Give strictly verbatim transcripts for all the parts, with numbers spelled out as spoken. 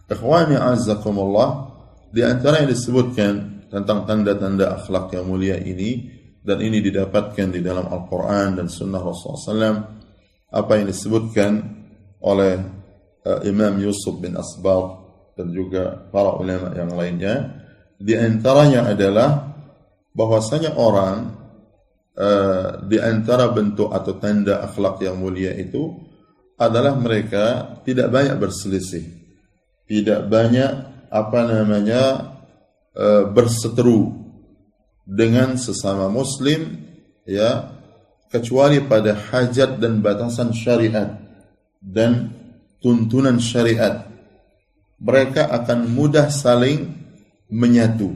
Ikhwani azzakumullah, di antara yang disebutkan tentang tanda-tanda akhlak yang mulia ini, dan ini didapatkan di dalam Al-Quran dan Sunnah Rasulullah shallallahu alaihi wasallam, apa yang disebutkan oleh uh, Imam Yusuf bin Asbagh dan juga para ulama yang lainnya. Di antaranya adalah bahwasanya orang uh, di antara bentuk atau tanda akhlak yang mulia itu adalah mereka tidak banyak berselisih, tidak banyak apa namanya uh, berseteru dengan sesama muslim, ya, kecuali pada hajat dan batasan syariat dan tuntunan syariat. Mereka akan mudah saling menyatu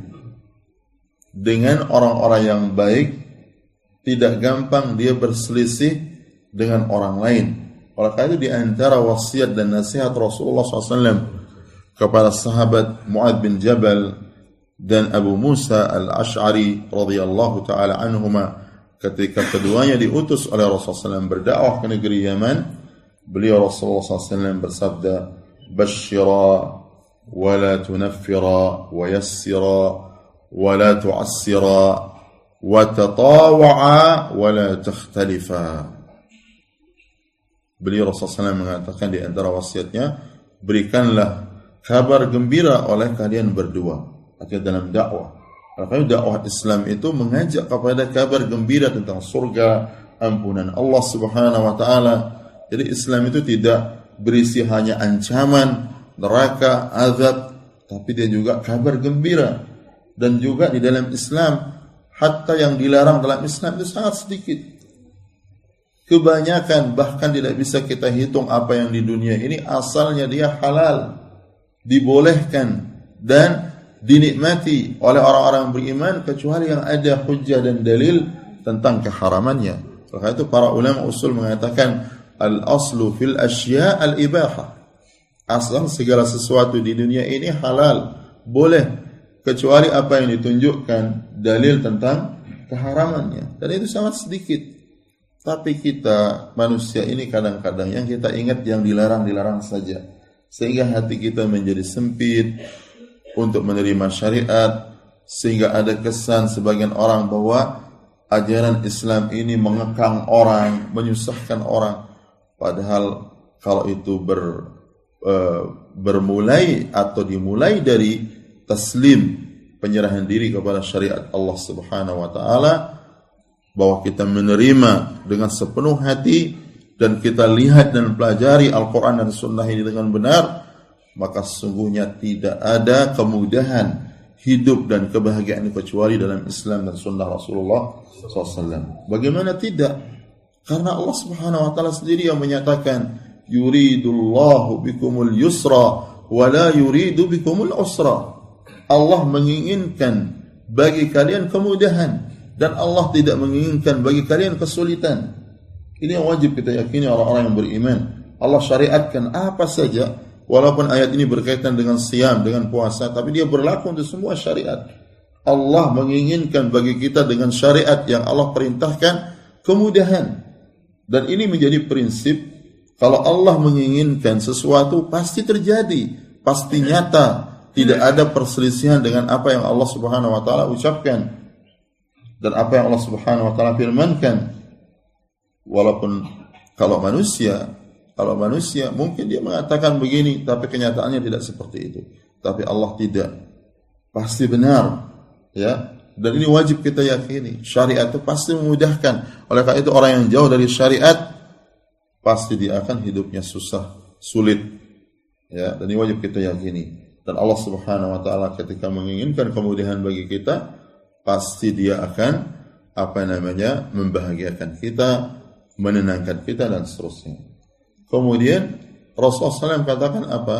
dengan orang-orang yang baik, tidak gampang dia berselisih dengan orang lain. Oleh karena itu di antara wasiat dan nasihat Rasulullah shallallahu alaihi wasallam kepada sahabat Mu'adz bin Jabal dan Abu Musa al-Ash'ari radhiyallahu ta'ala anhuma, ketika keduanya diutus oleh Rasulullah shallallahu alaihi wasallam berdakwah ke negeri Yaman, beliau Rasulullah shallallahu alaihi wasallam bersabda, "Basyira wa la tunaffira wa yassira wa la tu'assira wa tatawa'a wa la takhtalifa." Beliau Rasulullah shallallahu alaihi wasallam mengatakan di antara wasiatnya, berikanlah kabar gembira oleh kalian berdua. Artinya dalam dakwah, karena dakwah Islam itu mengajak kepada kabar gembira tentang surga, ampunan Allah Subhanahu wa taala. Jadi Islam itu tidak berisi hanya ancaman neraka, azab, tapi dia juga kabar gembira. Dan juga di dalam Islam, hatta yang dilarang dalam Islam itu sangat sedikit. Kebanyakan bahkan tidak bisa kita hitung apa yang di dunia ini asalnya dia halal, dibolehkan dan dinikmati oleh orang-orang beriman, kecuali yang ada hujjah dan dalil tentang keharamannya. Karena itu para ulama usul mengatakan al-aslu fil asya' al-ibahah. Asal segala sesuatu di dunia ini halal, boleh, kecuali apa yang ditunjukkan dalil tentang keharamannya. Dan itu sangat sedikit. Tapi kita manusia ini kadang-kadang yang kita ingat yang dilarang-dilarang saja, sehingga hati kita menjadi sempit untuk menerima syariat, sehingga ada kesan sebagian orang bahwa ajaran Islam ini mengekang orang, menyusahkan orang. Padahal kalau itu ber, e, bermulai atau dimulai dari taslim, penyerahan diri kepada syariat Allah Subhanahu wa taala, bahwa kita menerima dengan sepenuh hati dan kita lihat dan pelajari Al-Quran dan Sunnah ini dengan benar, maka sesungguhnya tidak ada kemudahan hidup dan kebahagiaan kecuali dalam Islam dan Sunnah Rasulullah shallallahu alaihi wasallam. Bagaimana tidak? Karena Allah Subhanahu wa taala sendiri yang menyatakan, yuridullahu bikumul yusra wa la yuridu bikumul usra. Allah menginginkan bagi kalian kemudahan dan Allah tidak menginginkan bagi kalian kesulitan. Ini yang wajib kita yakini orang-orang yang beriman. Allah syariatkan apa saja. Walaupun ayat ini berkaitan dengan siam, dengan puasa, tapi dia berlaku untuk semua syariat. Allah menginginkan bagi kita dengan syariat yang Allah perintahkan kemudahan. Dan ini menjadi prinsip, kalau Allah menginginkan sesuatu pasti terjadi, pasti nyata, tidak ada perselisihan dengan apa yang Allah Subhanahu wa taala ucapkan dan apa yang Allah Subhanahu wa taala firmankan. Walaupun kalau manusia Kalau manusia mungkin dia mengatakan begini, tapi kenyataannya tidak seperti itu. Tapi Allah tidak, pasti benar, ya. Dan ini wajib kita yakini. Syariat itu pasti memudahkan. Oleh karena itu orang yang jauh dari syariat pasti dia akan hidupnya susah, sulit, ya. Dan ini wajib kita yakini. Dan Allah Subhanahu wa taala ketika menginginkan kemudahan bagi kita, pasti dia akan apa namanya membahagiakan kita, menenangkan kita dan seterusnya. Kemudian Rasulullah shallallahu alaihi wasallam katakan apa?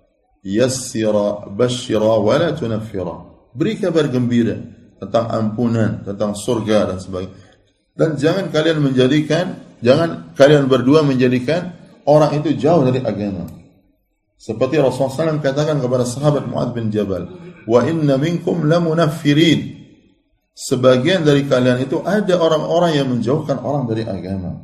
Yassira basyira wa la tunaffira. Beri kabar gembira tentang ampunan, tentang surga dan sebagainya. Dan jangan kalian menjadikan, jangan kalian berdua menjadikan orang itu jauh dari agama. Seperti Rasulullah shallallahu alaihi wasallam katakan kepada sahabat Mu'adz bin Jabal, wa inna minkum lamunaffirin. Sebagian dari kalian itu ada orang-orang yang menjauhkan orang dari agama.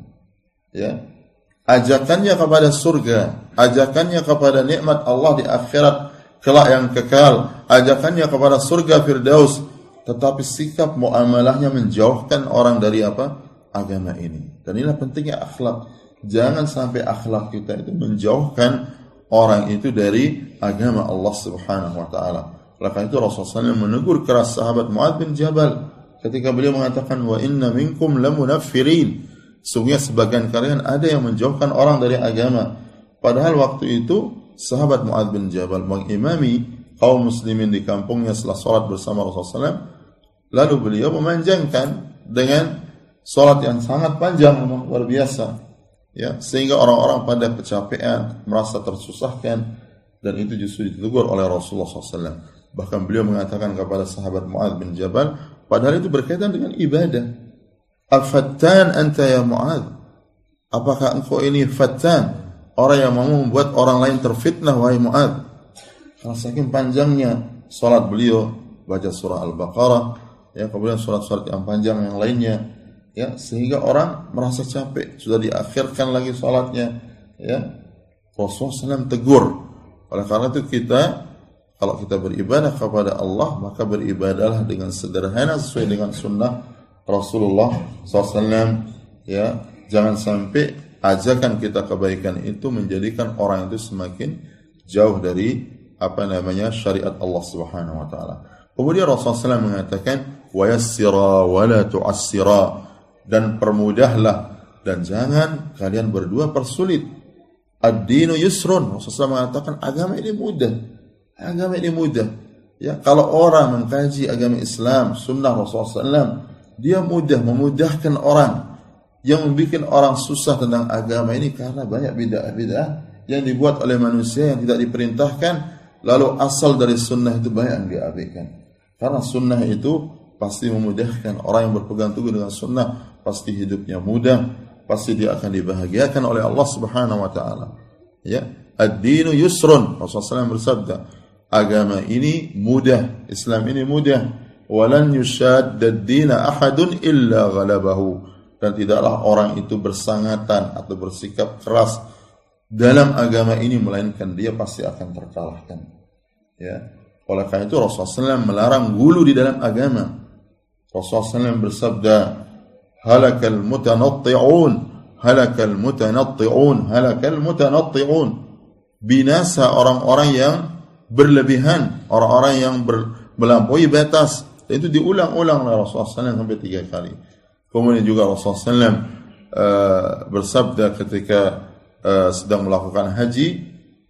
Ya. Ajakannya kepada surga, ajakannya kepada nikmat Allah di akhirat kelak yang kekal, ajakannya kepada surga Firdaus, tetapi sikap muamalahnya menjauhkan orang dari apa? Agama ini. Dan inilah pentingnya akhlak. Jangan sampai akhlak kita itu menjauhkan orang itu dari agama Allah Subhanahu wa taala. Oleh karena itu Rasulullah shallallahu alaihi wasallam menegur keras sahabat Muadz bin Jabal ketika beliau mengatakan, wa inna minkum lamunaffirin. Sungguhnya sebagian kalian ada yang menjauhkan orang dari agama. Padahal waktu itu sahabat Muadz bin Jabal mengimami kaum muslimin di kampungnya setelah sholat bersama Rasulullah shallallahu alaihi wasallam. Lalu beliau memanjangkan dengan sholat yang sangat panjang, luar biasa, ya, sehingga orang-orang pada kecapean, merasa tersusahkan, dan itu justru ditegur oleh Rasulullah shallallahu alaihi wasallam. Bahkan beliau mengatakan kepada sahabat Muadz bin Jabal, padahal itu berkaitan dengan ibadah, afattan anta ya Muadz, apakah engkau ini fattan, orang yang mau membuat orang lain terfitnah, wahai Muadz? Karena saking panjangnya sholat beliau, baca surah Al-Baqarah, ya, kemudian surat-surat yang panjang yang lainnya, ya, sehingga orang merasa capek, sudah diakhirkan lagi sholatnya, ya. Rasulullah shallallahu alaihi wasallam tegur. Oleh karena itu kita, kalau kita beribadah kepada Allah, maka beribadahlah dengan sederhana sesuai dengan sunnah Rasulullah shallallahu alaihi wasallam, ya. Jangan sampai ajakan kita kebaikan itu menjadikan orang itu semakin jauh dari apa namanya syariat Allah Subhanahu wa taala. Kemudian Rasulullah shallallahu alaihi wasallam mengatakan, wa yassira wa la tu'assira, dan permudahlah dan jangan kalian berdua persulit. Ad-dinu yusrun. Rasulullah shallallahu alaihi wasallam mengatakan agama ini mudah. Agama ini mudah. Ya, kalau orang mengkaji agama Islam, sunnah Rasulullah shallallahu alaihi wasallam, dia mudah memudahkan orang. Yang membuat orang susah tentang agama ini karena banyak bid'ah-bid'ah yang dibuat oleh manusia yang tidak diperintahkan, lalu asal dari sunnah itu banyak yang diabaikan. Karena sunnah itu pasti memudahkan orang yang berpegang teguh dengan sunnah, pasti hidupnya mudah, pasti dia akan dibahagiakan oleh Allah Subhanahu wa taala. Ya, ad-dinu yusrun. Rasulullah shallallahu alaihi wasallam bersabda, agama ini mudah, Islam ini mudah. Walan yushadda ad-dina ahadun illa ghalabahu. Dan tidaklah orang itu bersangatan atau bersikap keras dalam agama ini melainkan dia pasti akan terkalahkan. Ya. Oleh karena itu Rasulullah shallallahu alaihi wasallam melarang gulu di dalam agama. Rasulullah shallallahu alaihi wasallam bersabda, halakal mutanatti'un, halakal mutanatti'un, halakal mutanatti'un. Binasa orang-orang yang berlebihan, orang-orang yang melampaui batas. Dan itu diulang-ulang oleh Rasulullah shallallahu alaihi wasallam sampai tiga kali. Kemudian juga Rasulullah shallallahu alaihi wasallam uh, bersabda ketika uh, sedang melakukan haji,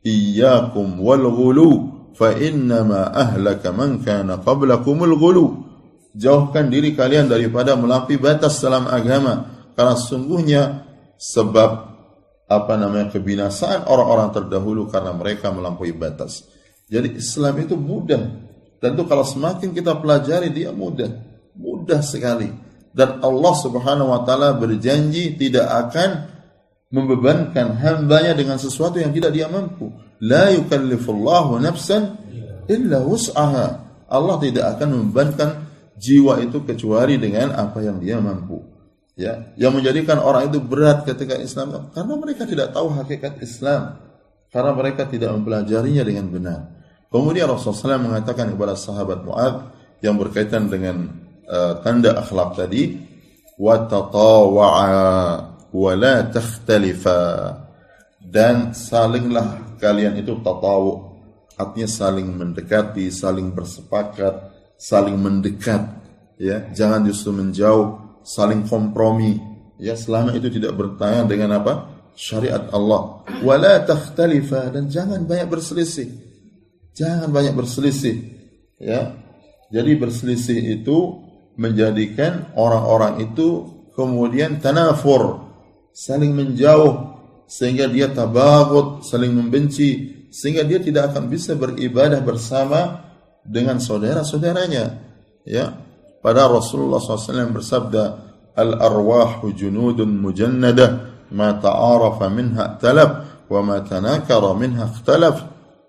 iyyakum wal ghulu fa innama ahlaka man kana qablakumul ghulu. Jauhkan diri kalian daripada melampaui batas dalam agama, karena sungguhnya sebab apa namanya kebinasaan orang-orang terdahulu karena mereka melampaui batas. Jadi Islam itu mudah, dan itu kalau semakin kita pelajari dia mudah, mudah sekali. Dan Allah Subhanahu wa taala berjanji tidak akan membebankan hambanya dengan sesuatu yang tidak dia mampu. La yukallifullahu nafsan illa wus'aha. Allah tidak akan membebankan jiwa itu kecuali dengan apa yang dia mampu. Ya, yang menjadikan orang itu berat ketika Islam karena mereka tidak tahu hakikat Islam, karena mereka tidak mempelajarinya dengan benar. Kemudian Rasulullah shallallahu alaihi wasallam mengatakan kepada sahabat Muadz yang berkaitan dengan Uh, tanda akhlak tadi, wa tatawa'a wa la takhtalifa, dan salinglah kalian itu tatawu, artinya saling mendekati, saling bersepakat, saling mendekat, ya, jangan justru menjauh, saling kompromi, ya, selama itu tidak bertentangan dengan apa? Syariat Allah. Wa la takhtalifa, dan jangan banyak berselisih. Jangan banyak berselisih, ya. Jadi berselisih itu menjadikan orang-orang itu kemudian tanafur, saling menjauh, sehingga dia tabaghut, saling membenci, sehingga dia tidak akan bisa beribadah bersama dengan saudara-saudaranya. Ya, pada Rasulullah shallallahu alaihi wasallam bersabda, al-arwahu junudun mujannadah, ma ta'arafa minha talab, wa ma tanakara minha ikhtalaf.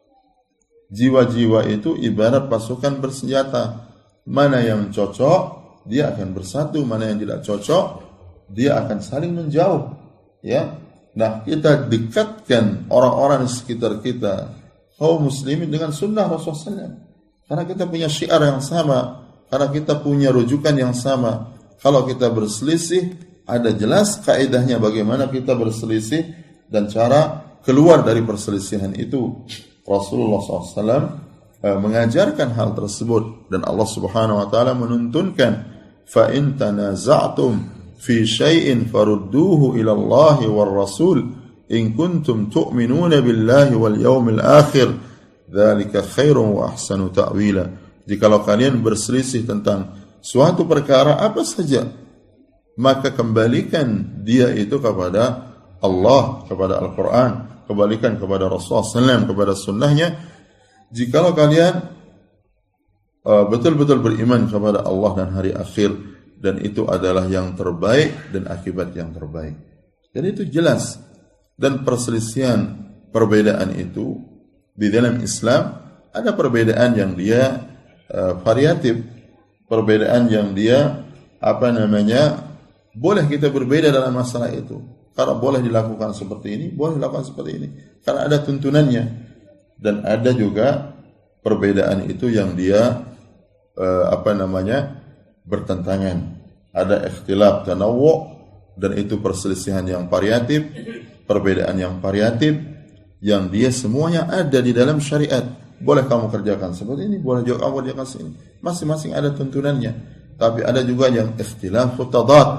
Jiwa-jiwa itu ibarat pasukan bersenjata. Mana yang cocok dia akan bersatu, mana yang tidak cocok dia akan saling menjauh. Ya, nah kita dekatkan orang-orang di sekitar kita kaum muslimin dengan sunnah Rasulullah sallallahu alaihi wasallam. Karena kita punya syiar yang sama, karena kita punya rujukan yang sama. Kalau kita berselisih, ada jelas kaidahnya bagaimana kita berselisih dan cara keluar dari perselisihan itu. Rasulullah sallallahu alaihi wasallam mengajarkan hal tersebut dan Allah Subhanahu wa taala menuntunkan, fa in tanaza'tum fi syai'in farudduhu ila Allah war Rasul in kuntum tu'minuna billahi wal yawmil akhir dzalika khairun wa ahsanu ta'wila. Jikalau kalian berselisih tentang suatu perkara apa saja, maka kembalikan dia itu kepada Allah, kepada Al-Quran, kembalikan kepada Rasulullah sallallahu alaihi wasallam, kepada sunnahnya. Jikalau kalian uh, betul-betul beriman kepada Allah dan hari akhir, dan itu adalah yang terbaik dan akibat yang terbaik. Jadi itu jelas. Dan perselisihan perbedaan itu di dalam Islam ada perbedaan yang dia uh, variatif, perbedaan yang dia apa namanya boleh kita berbeda dalam masalah itu. Karena boleh dilakukan seperti ini, boleh dilakukan seperti ini. Karena ada tuntunannya. Dan ada juga perbedaan itu yang dia eh, apa namanya bertentangan. Ada ikhtilaf tanawwu, dan itu perselisihan yang variatif, perbedaan yang variatif yang dia semuanya ada di dalam syariat. Boleh kamu kerjakan seperti ini, boleh juga kamu kerjakan sini. Masing-masing ada tuntunannya. Tapi ada juga yang ikhtilaf tadad.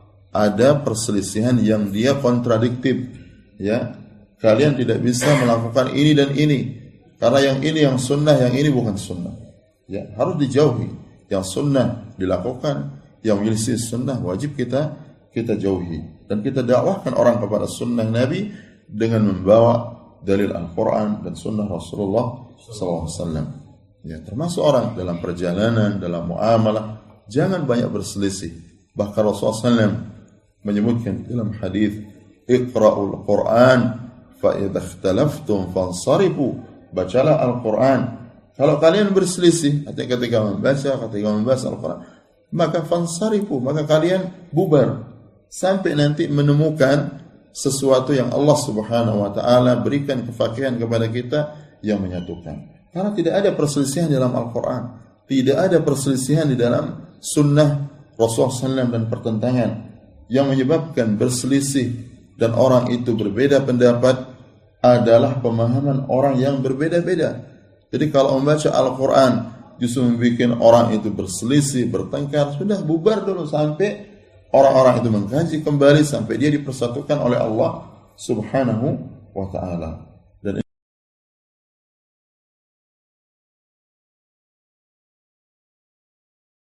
Ada perselisihan yang dia kontradiktif, ya. Kalian tidak bisa melakukan ini dan ini, karena yang ini yang sunnah, yang ini bukan sunnah. Ya, harus dijauhi. Yang sunnah dilakukan, yang menyelisih sunnah wajib kita kita jauhi. Dan kita dakwahkan orang kepada sunnah Nabi dengan membawa dalil Al-Quran dan sunnah Rasulullah sallallahu alaihi wasallam. Ya, termasuk orang dalam perjalanan, dalam muamalah, jangan banyak berselisih. Bahkan Rasulullah sallallahu alaihi wasallam menyebutkan dalam hadis, "Iqra'ul Qur'an fa idza ikhtalaftum fansarifu." Bacalah Al-Quran. Kalau kalian berselisih ketika membaca, ketika membahas Al-Quran, maka fansarifu, maka kalian bubar sampai nanti menemukan sesuatu yang Allah Subhanahu wa taala berikan kefakihan kepada kita yang menyatukan. Karena tidak ada perselisihan dalam Al-Quran, tidak ada perselisihan di dalam sunnah Rasulullah sallallahu alaihi wasallam, dan pertentangan yang menyebabkan berselisih dan orang itu berbeda pendapat adalah pemahaman orang yang berbeda-beda. Jadi kalau membaca Al-Quran justru membuat orang itu berselisih, bertengkar, sudah bubar dulu sampai orang-orang itu mengkaji kembali, sampai dia dipersatukan oleh Allah Subhanahu wa ta'ala.